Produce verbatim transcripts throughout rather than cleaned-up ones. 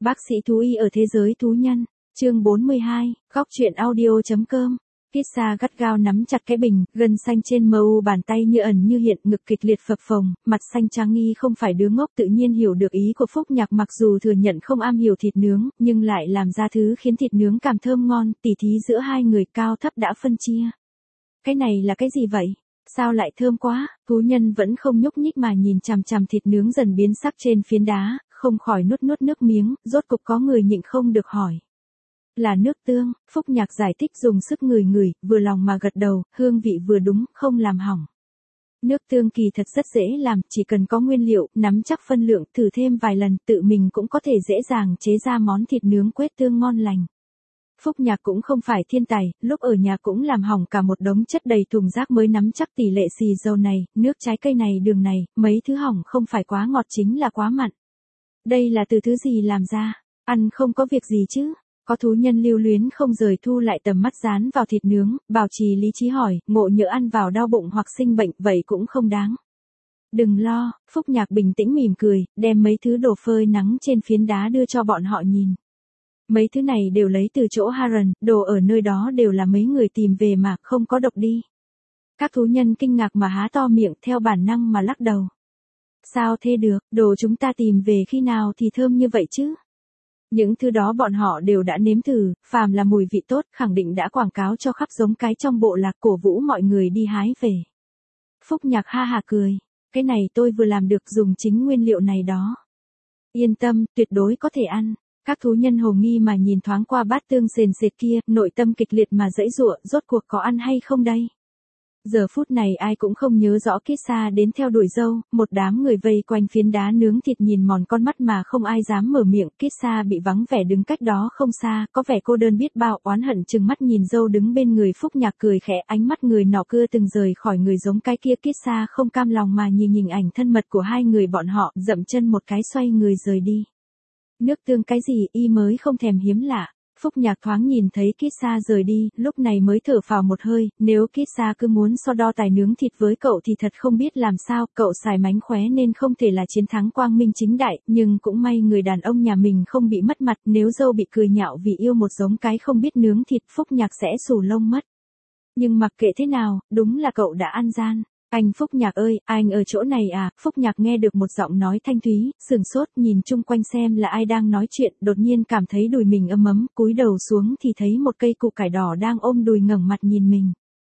Bác sĩ thú y ở thế giới thú nhân, chương bốn mươi hai, góc truyện audio.com. Kisa gắt gao nắm chặt cái bình, gân xanh trên mờ u bàn tay như ẩn như hiện, ngực kịch liệt phập phồng, mặt xanh trắng nghi không phải đứa ngốc tự nhiên hiểu được ý của Phúc Nhạc, mặc dù thừa nhận không am hiểu thịt nướng, nhưng lại làm ra thứ khiến thịt nướng càng thơm ngon, tỉ thí giữa hai người cao thấp đã phân chia. Cái này là cái gì vậy? Sao lại thơm quá? Thú nhân vẫn không nhúc nhích mà nhìn chằm chằm thịt nướng dần biến sắc trên phiến đá, không khỏi nuốt nuốt nước miếng, rốt cục có người nhịn không được hỏi. Là nước tương, Phúc Nhạc giải thích dùng sức ngửi ngửi, vừa lòng mà gật đầu, hương vị vừa đúng, không làm hỏng. Nước tương kỳ thật rất dễ làm, chỉ cần có nguyên liệu, nắm chắc phân lượng, thử thêm vài lần, tự mình cũng có thể dễ dàng chế ra món thịt nướng quết tương ngon lành. Phúc Nhạc cũng không phải thiên tài, lúc ở nhà cũng làm hỏng cả một đống chất đầy thùng rác mới nắm chắc tỷ lệ xì dầu này, nước trái cây này, đường này, mấy thứ hỏng không phải quá ngọt chính là quá mặn. Đây là từ thứ gì làm ra? Ăn không có việc gì chứ? Có thú nhân lưu luyến không rời thu lại tầm mắt dán vào thịt nướng, bảo trì lý trí hỏi, ngộ nhỡ ăn vào đau bụng hoặc sinh bệnh, vậy cũng không đáng. Đừng lo, Phúc Nhạc bình tĩnh mỉm cười, đem mấy thứ đồ phơi nắng trên phiến đá đưa cho bọn họ nhìn. Mấy thứ này đều lấy từ chỗ Haran, đồ ở nơi đó đều là mấy người tìm về mà không có độc đi. Các thú nhân kinh ngạc mà há to miệng theo bản năng mà lắc đầu. Sao thế được, đồ chúng ta tìm về khi nào thì thơm như vậy chứ? Những thứ đó bọn họ đều đã nếm thử, phàm là mùi vị tốt, khẳng định đã quảng cáo cho khắp giống cái trong bộ lạc, cổ vũ mọi người đi hái về. Phúc Nhạc ha hà cười, cái này tôi vừa làm được, dùng chính nguyên liệu này đó. Yên tâm, tuyệt đối có thể ăn. Các thú nhân hồ nghi mà nhìn thoáng qua bát tương sền sệt kia, nội tâm kịch liệt mà giãy giụa, rốt cuộc có ăn hay không đây? Giờ phút này ai cũng không nhớ rõ Kisa đến theo đuổi dâu, một đám người vây quanh phiến đá nướng thịt nhìn mòn con mắt mà không ai dám mở miệng. Kisa bị vắng vẻ đứng cách đó không xa, có vẻ cô đơn biết bao, oán hận chừng mắt nhìn dâu đứng bên người. Phúc Nhạc cười khẽ, ánh mắt người nọ cưa từng rời khỏi người giống cái kia. Kisa không cam lòng mà nhìn hình ảnh thân mật của hai người bọn họ, dậm chân một cái xoay người rời đi. Nước tương cái gì, y mới không thèm hiếm lạ. Phúc Nhạc thoáng nhìn thấy Kisa rời đi, lúc này mới thở phào một hơi, nếu Kisa cứ muốn so đo tài nướng thịt với cậu thì thật không biết làm sao, cậu xài mánh khóe nên không thể là chiến thắng quang minh chính đại, nhưng cũng may người đàn ông nhà mình không bị mất mặt, nếu dâu bị cười nhạo vì yêu một giống cái không biết nướng thịt, Phúc Nhạc sẽ xù lông mất. Nhưng mặc kệ thế nào, đúng là cậu đã ăn gian. Anh Phúc Nhạc ơi, anh ở chỗ này à? Phúc Nhạc nghe được một giọng nói thanh thúy, sừng sốt nhìn chung quanh xem là ai đang nói chuyện, đột nhiên cảm thấy đùi mình ấm ấm, cúi đầu xuống thì thấy một cây củ cải đỏ đang ôm đùi ngẩng mặt nhìn mình.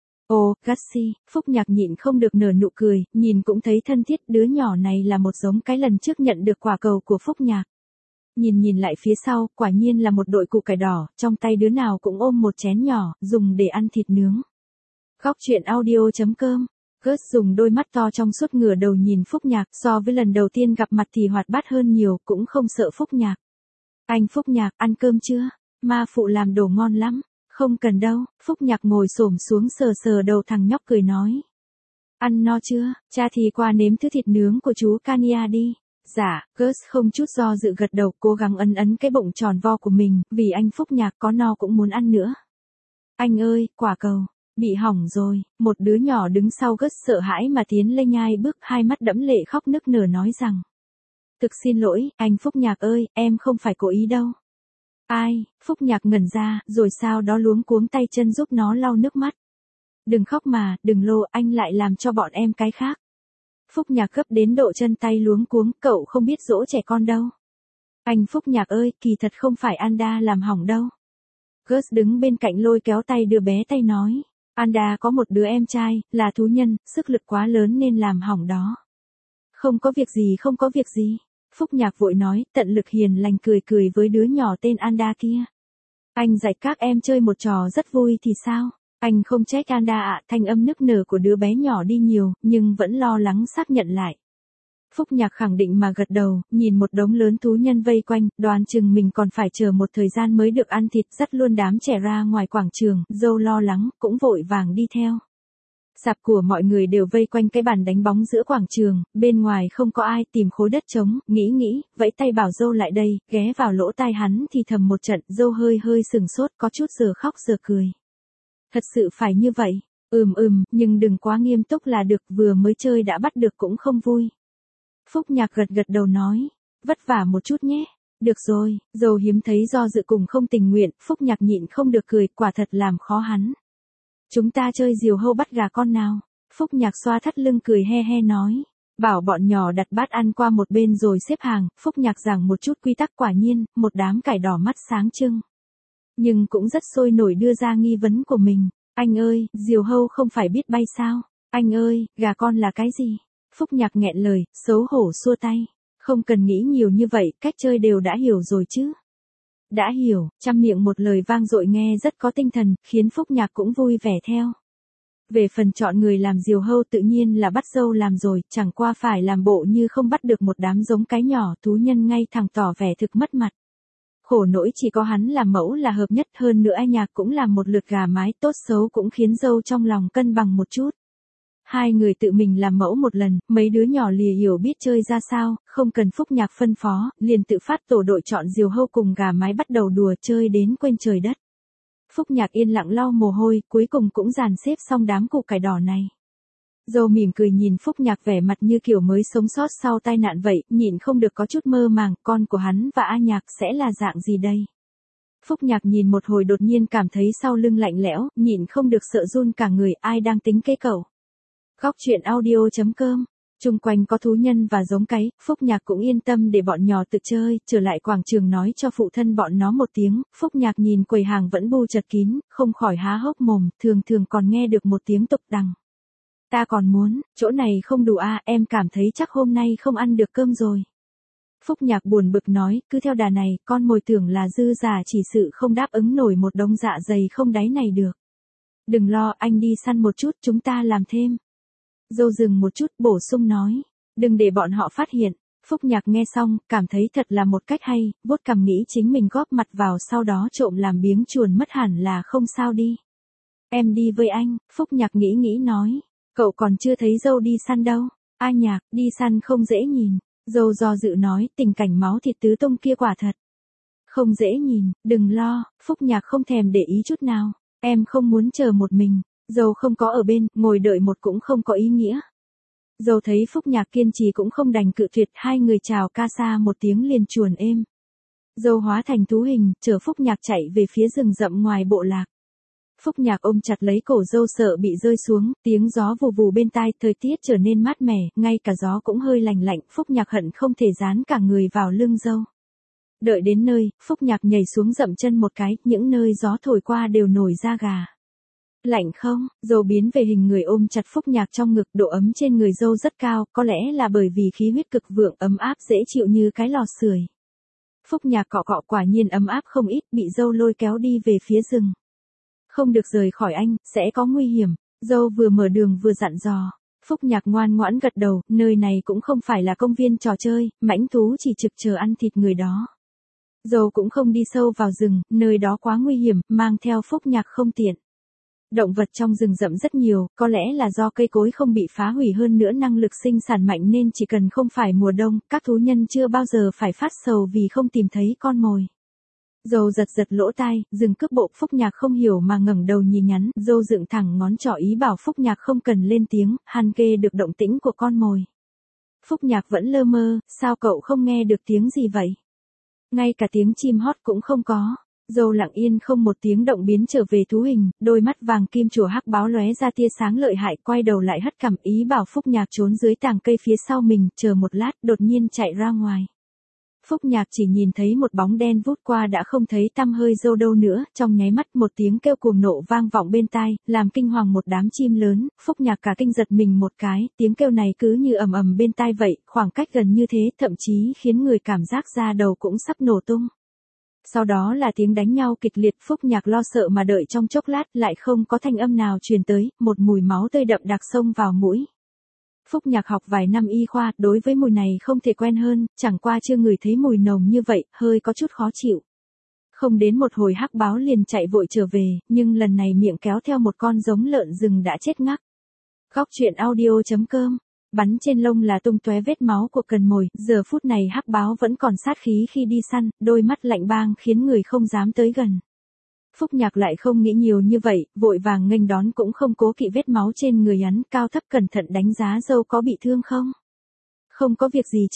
Ồ, Gassi, Phúc Nhạc nhịn không được nở nụ cười, nhìn cũng thấy thân thiết, đứa nhỏ này là một giống cái lần trước nhận được quả cầu của Phúc Nhạc. Nhìn nhìn lại phía sau, quả nhiên là một đội củ cải đỏ, trong tay đứa nào cũng ôm một chén nhỏ, dùng để ăn thịt nướng. Góc truyện audio.com. Gus dùng đôi mắt to trong suốt ngửa đầu nhìn Phúc Nhạc, so với lần đầu tiên gặp mặt thì hoạt bát hơn nhiều, cũng không sợ Phúc Nhạc. Anh Phúc Nhạc, ăn cơm chưa? Ma phụ làm đồ ngon lắm. Không cần đâu. Phúc Nhạc ngồi xổm xuống sờ sờ đầu thằng nhóc cười nói. Ăn no chưa? Cha thì qua nếm thứ thịt nướng của chú Kania đi. Dạ, Gus không chút do dự gật đầu, cố gắng ấn ấn cái bụng tròn vo của mình, vì anh Phúc Nhạc có no cũng muốn ăn nữa. Anh ơi, quả cầu. Bị hỏng rồi, một đứa nhỏ đứng sau Gus sợ hãi mà tiến lên nhai bước, hai mắt đẫm lệ khóc nức nở nói rằng. Thực xin lỗi, anh Phúc Nhạc ơi, em không phải cố ý đâu. Ai, Phúc Nhạc ngẩn ra, rồi sau đó luống cuống tay chân giúp nó lau nước mắt. Đừng khóc mà, đừng lô, anh lại làm cho bọn em cái khác. Phúc Nhạc gấp đến độ chân tay luống cuống, cậu không biết dỗ trẻ con đâu. Anh Phúc Nhạc ơi, kỳ thật không phải Anda làm hỏng đâu. Gus đứng bên cạnh lôi kéo tay đứa bé tay nói. Anda có một đứa em trai, là thú nhân, sức lực quá lớn nên làm hỏng đó. Không có việc gì, không có việc gì. Phúc Nhạc vội nói, tận lực hiền lành cười cười với đứa nhỏ tên Anda kia. Anh dạy các em chơi một trò rất vui thì sao? Anh không trách Anda ạ, thanh âm nức nở của đứa bé nhỏ đi nhiều, nhưng vẫn lo lắng xác nhận lại. Phúc Nhạc khẳng định mà gật đầu, nhìn một đống lớn thú nhân vây quanh, đoán chừng mình còn phải chờ một thời gian mới được ăn thịt, dắt luôn đám trẻ ra ngoài quảng trường, dâu lo lắng, cũng vội vàng đi theo. Sạp của mọi người đều vây quanh cái bàn đánh bóng giữa quảng trường, bên ngoài không có ai, tìm khối đất trống, nghĩ nghĩ, vẫy tay bảo dâu lại đây, ghé vào lỗ tai hắn thì thầm một trận, dâu hơi hơi sừng sốt, có chút giờ khóc giờ cười. Thật sự phải như vậy, ừm ừm, nhưng đừng quá nghiêm túc là được, vừa mới chơi đã bắt được cũng không vui. Phúc Nhạc gật gật đầu nói, vất vả một chút nhé. Được rồi, dâu hiếm thấy do dự cùng không tình nguyện, Phúc Nhạc nhịn không được cười, quả thật làm khó hắn. Chúng ta chơi diều hâu bắt gà con nào? Phúc Nhạc xoa thắt lưng cười he he nói. Bảo bọn nhỏ đặt bát ăn qua một bên rồi xếp hàng, Phúc Nhạc giảng một chút quy tắc, quả nhiên, một đám cải đỏ mắt sáng trưng. Nhưng cũng rất sôi nổi đưa ra nghi vấn của mình. Anh ơi, diều hâu không phải biết bay sao? Anh ơi, gà con là cái gì? Phúc Nhạc nghẹn lời, xấu hổ xua tay. Không cần nghĩ nhiều như vậy, cách chơi đều đã hiểu rồi chứ. Đã hiểu, trăm miệng một lời vang dội nghe rất có tinh thần, khiến Phúc Nhạc cũng vui vẻ theo. Về phần chọn người làm diều hâu tự nhiên là bắt dâu làm rồi, chẳng qua phải làm bộ như không bắt được một đám giống cái nhỏ, thú nhân ngay thẳng tỏ vẻ thực mất mặt. Khổ nỗi chỉ có hắn làm mẫu là hợp nhất, hơn nữa ai nhạc cũng làm một lượt gà mái, tốt xấu cũng khiến dâu trong lòng cân bằng một chút. Hai người tự mình làm mẫu một lần, mấy đứa nhỏ lìa hiểu biết chơi ra sao, không cần Phúc Nhạc phân phó, liền tự phát tổ đội chọn diều hâu cùng gà mái bắt đầu đùa chơi đến quên trời đất. Phúc Nhạc yên lặng lau mồ hôi, cuối cùng cũng dàn xếp xong đám củ cải đỏ này. Dâu mỉm cười nhìn Phúc Nhạc vẻ mặt như kiểu mới sống sót sau tai nạn vậy, nhịn không được có chút mơ màng, con của hắn và A Nhạc sẽ là dạng gì đây? Phúc Nhạc nhìn một hồi đột nhiên cảm thấy sau lưng lạnh lẽo, nhịn không được sợ run cả người, ai đang tính kế cậu? Góc truyện audio chấm com. Chung quanh có thú nhân và giống cái, Phúc Nhạc cũng yên tâm để bọn nhỏ tự chơi, trở lại quảng trường nói cho phụ thân bọn nó một tiếng, Phúc Nhạc nhìn quầy hàng vẫn bu chật kín, không khỏi há hốc mồm, thường thường còn nghe được một tiếng tục đằng. Ta còn muốn, chỗ này không đủ à, em cảm thấy chắc hôm nay không ăn được cơm rồi. Phúc Nhạc buồn bực nói, cứ theo đà này, con mồi tưởng là dư giả chỉ sự không đáp ứng nổi một đống dạ dày không đáy này được. Đừng lo, anh đi săn một chút, chúng ta làm thêm. Dâu dừng một chút, bổ sung nói, đừng để bọn họ phát hiện. Phúc Nhạc nghe xong, cảm thấy thật là một cách hay, vuốt cằm nghĩ chính mình góp mặt vào sau đó trộm làm biếng chuồn mất hẳn là không sao đi. Em đi với anh, Phúc Nhạc nghĩ nghĩ nói, cậu còn chưa thấy dâu đi săn đâu. A Nhạc, đi săn không dễ nhìn. Dâu do dự nói, tình cảnh máu thịt tứ tung kia quả thật không dễ nhìn, đừng lo, Phúc Nhạc không thèm để ý chút nào, em không muốn chờ một mình. Dâu không có ở bên, ngồi đợi một cũng không có ý nghĩa. Dâu thấy Phúc Nhạc kiên trì cũng không đành cự tuyệt, hai người chào ca xa một tiếng liền chuồn êm. Dâu hóa thành thú hình, chở Phúc Nhạc chạy về phía rừng rậm ngoài bộ lạc. Phúc Nhạc ôm chặt lấy cổ dâu sợ bị rơi xuống, tiếng gió vù vù bên tai, thời tiết trở nên mát mẻ, ngay cả gió cũng hơi lành lạnh, Phúc Nhạc hận không thể dán cả người vào lưng dâu. Đợi đến nơi, Phúc Nhạc nhảy xuống dậm chân một cái, những nơi gió thổi qua đều nổi da gà. Lạnh không? Dâu biến về hình người ôm chặt Phúc Nhạc trong ngực, độ ấm trên người dâu rất cao, có lẽ là bởi vì khí huyết cực vượng ấm áp dễ chịu như cái lò sưởi. Phúc Nhạc cọ cọ quả nhiên ấm áp không ít, bị dâu lôi kéo đi về phía rừng. Không được rời khỏi anh, sẽ có nguy hiểm. Dâu vừa mở đường vừa dặn dò. Phúc Nhạc ngoan ngoãn gật đầu, nơi này cũng không phải là công viên trò chơi, mãnh thú chỉ trực chờ ăn thịt người đó. Dâu cũng không đi sâu vào rừng, nơi đó quá nguy hiểm, mang theo Phúc Nhạc không tiện. Động vật trong rừng rậm rất nhiều, có lẽ là do cây cối không bị phá hủy, hơn nữa năng lực sinh sản mạnh nên chỉ cần không phải mùa đông, các thú nhân chưa bao giờ phải phát sầu vì không tìm thấy con mồi. Dâu giật giật lỗ tai, dừng cước bộ, Phúc Nhạc không hiểu mà ngẩng đầu nhìn nhắn, dâu dựng thẳng ngón trỏ ý bảo Phúc Nhạc không cần lên tiếng, hắn kê được động tĩnh của con mồi. Phúc Nhạc vẫn lơ mơ, sao cậu không nghe được tiếng gì vậy? Ngay cả tiếng chim hót cũng không có. Dâu lặng yên không một tiếng động biến trở về thú hình, đôi mắt vàng kim chùa hắc báo lóe ra tia sáng lợi hại, quay đầu lại hất cằm ý bảo Phúc Nhạc trốn dưới tàng cây phía sau mình, chờ một lát, đột nhiên chạy ra ngoài. Phúc Nhạc chỉ nhìn thấy một bóng đen vút qua đã không thấy tăm hơi dâu đâu nữa, trong nháy mắt một tiếng kêu cuồng nộ vang vọng bên tai, làm kinh hoàng một đám chim lớn, Phúc Nhạc cả kinh giật mình một cái, tiếng kêu này cứ như ầm ầm bên tai vậy, khoảng cách gần như thế, thậm chí khiến người cảm giác da đầu cũng sắp nổ tung. Sau đó là tiếng đánh nhau kịch liệt, Phúc Nhạc lo sợ mà đợi trong chốc lát, lại không có thanh âm nào truyền tới, một mùi máu tươi đậm đặc xông vào mũi. Phúc Nhạc học vài năm y khoa, đối với mùi này không thể quen hơn, chẳng qua chưa ngửi thấy mùi nồng như vậy, hơi có chút khó chịu. Không đến một hồi hắc báo liền chạy vội trở về, nhưng lần này miệng kéo theo một con giống lợn rừng đã chết ngắc. Góc truyện audio chấm com. Bắn trên lông là tung tóe vết máu của cần mồi, giờ phút này hắc báo vẫn còn sát khí khi đi săn, đôi mắt lạnh bang khiến người không dám tới gần. Phúc Nhạc lại không nghĩ nhiều như vậy, vội vàng nghênh đón cũng không cố kỵ vết máu trên người hắn, cao thấp cẩn thận đánh giá dâu có bị thương không. Không có việc gì chứ,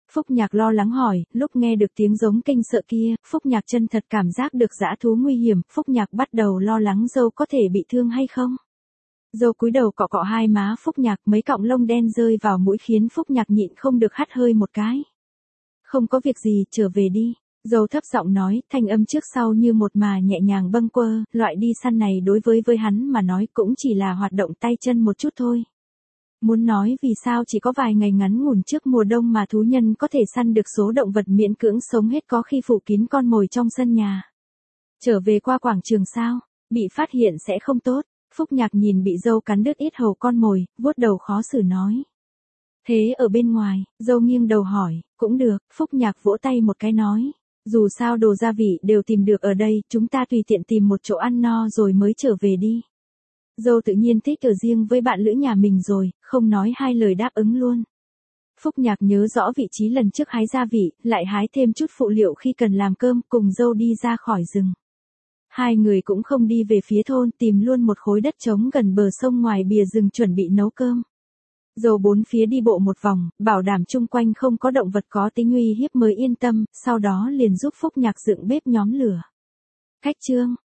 Phúc Nhạc lo lắng hỏi, lúc nghe được tiếng giống kinh sợ kia, Phúc Nhạc chân thật cảm giác được dã thú nguy hiểm, Phúc Nhạc bắt đầu lo lắng dâu có thể bị thương hay không. Dâu cúi đầu cọ cọ hai má Phúc Nhạc, mấy cọng lông đen rơi vào mũi khiến Phúc Nhạc nhịn không được hắt hơi một cái. Không có việc gì, trở về đi. Dâu thấp giọng nói, thanh âm trước sau như một mà nhẹ nhàng bâng quơ, loại đi săn này đối với với hắn mà nói cũng chỉ là hoạt động tay chân một chút thôi. Muốn nói vì sao chỉ có vài ngày ngắn ngủn trước mùa đông mà thú nhân có thể săn được số động vật miễn cưỡng sống hết có khi phủ kín con mồi trong sân nhà. Trở về qua quảng trường sao, bị phát hiện sẽ không tốt. Phúc Nhạc nhìn bị dâu cắn đứt ít hầu con mồi, vuốt đầu khó xử nói. Thế ở bên ngoài, dâu nghiêng đầu hỏi, cũng được, Phúc Nhạc vỗ tay một cái nói. Dù sao đồ gia vị đều tìm được ở đây, chúng ta tùy tiện tìm một chỗ ăn no rồi mới trở về đi. Dâu tự nhiên thích ở riêng với bạn lữ nhà mình rồi, không nói hai lời đáp ứng luôn. Phúc Nhạc nhớ rõ vị trí lần trước hái gia vị, lại hái thêm chút phụ liệu khi cần làm cơm, cùng dâu đi ra khỏi rừng. Hai người cũng không đi về phía thôn, tìm luôn một khối đất trống gần bờ sông ngoài bìa rừng chuẩn bị nấu cơm. Dâu bốn phía đi bộ một vòng, bảo đảm chung quanh không có động vật có tính uy hiếp mới yên tâm, sau đó liền giúp Phúc Nhạc dựng bếp nhóm lửa. Khách trương,